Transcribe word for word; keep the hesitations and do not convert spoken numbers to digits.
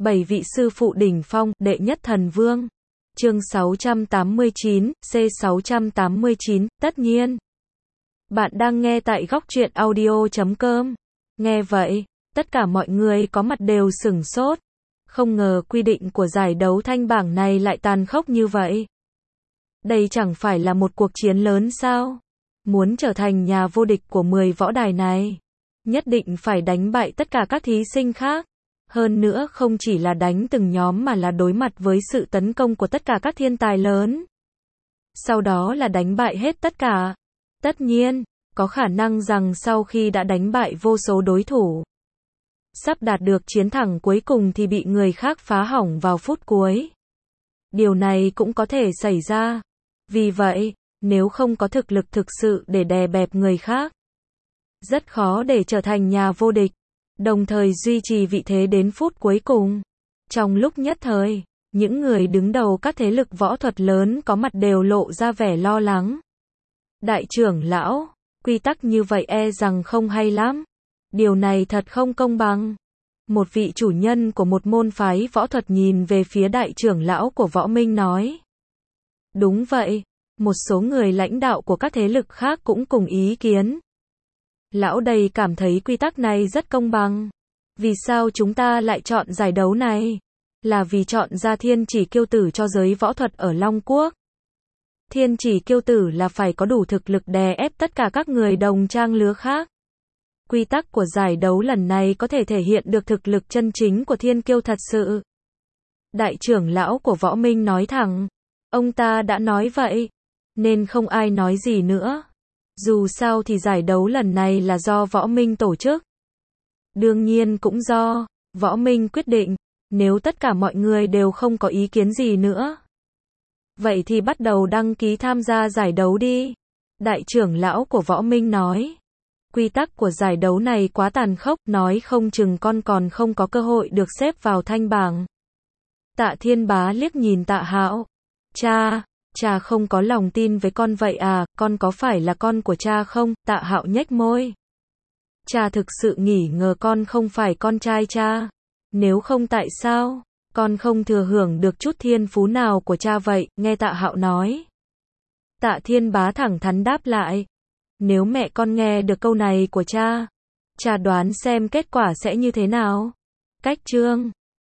Bảy vị sư phụ đỉnh phong, đệ nhất thần vương. Chương sáu trăm tám mươi chín, C sáu trăm tám mươi chín, tất nhiên. Bạn đang nghe tại góc truyện audio chấm com. Nghe vậy, tất cả mọi người có mặt đều sửng sốt. Không ngờ quy định của giải đấu thanh bảng này lại tàn khốc như vậy. Đây chẳng phải là một cuộc chiến lớn sao? Muốn trở thành nhà vô địch của mười võ đài này, nhất định phải đánh bại tất cả các thí sinh khác. Hơn nữa không chỉ là đánh từng nhóm mà là đối mặt với sự tấn công của tất cả các thiên tài lớn. Sau đó là đánh bại hết tất cả. Tất nhiên, có khả năng rằng sau khi đã đánh bại vô số đối thủ, sắp đạt được chiến thắng cuối cùng thì bị người khác phá hỏng vào phút cuối. Điều này cũng có thể xảy ra. Vì vậy, nếu không có thực lực thực sự để đè bẹp người khác, rất khó để trở thành nhà vô địch, đồng thời duy trì vị thế đến phút cuối cùng. Trong lúc nhất thời, những người đứng đầu các thế lực võ thuật lớn có mặt đều lộ ra vẻ lo lắng. Đại trưởng lão, quy tắc như vậy e rằng không hay lắm. Điều này thật không công bằng. Một vị chủ nhân của một môn phái võ thuật nhìn về phía đại trưởng lão của Võ Minh nói. Đúng vậy, một số người lãnh đạo của các thế lực khác cũng cùng ý kiến. Lão đây cảm thấy quy tắc này rất công bằng. Vì sao chúng ta lại chọn giải đấu này? Là vì chọn ra thiên chỉ kiêu tử cho giới võ thuật ở Long Quốc. Thiên chỉ kiêu tử là phải có đủ thực lực đè ép tất cả các người đồng trang lứa khác. Quy tắc của giải đấu lần này có thể thể hiện được thực lực chân chính của thiên kiêu thật sự. Đại trưởng lão của Võ Minh nói thẳng. Ông ta đã nói vậy, nên không ai nói gì nữa. Dù sao thì giải đấu lần này là do Võ Minh tổ chức. Đương nhiên cũng do Võ Minh quyết định. Nếu tất cả mọi người đều không có ý kiến gì nữa, vậy thì bắt đầu đăng ký tham gia giải đấu đi. Đại trưởng lão của Võ Minh nói. Quy tắc của giải đấu này quá tàn khốc, nói không chừng con còn không có cơ hội được xếp vào thanh bảng. Tạ Thiên Bá liếc nhìn Tạ Hạo. Cha, cha không có lòng tin với con vậy à, con có phải là con của cha không? Tạ Hạo nhếch môi. Cha thực sự nghi ngờ con không phải con trai cha. Nếu không tại sao con không thừa hưởng được chút thiên phú nào của cha vậy? Nghe Tạ Hạo nói. Tạ Thiên Bá thẳng thắn đáp lại. Nếu mẹ con nghe được câu này của cha, cha đoán xem kết quả sẽ như thế nào? Cách chương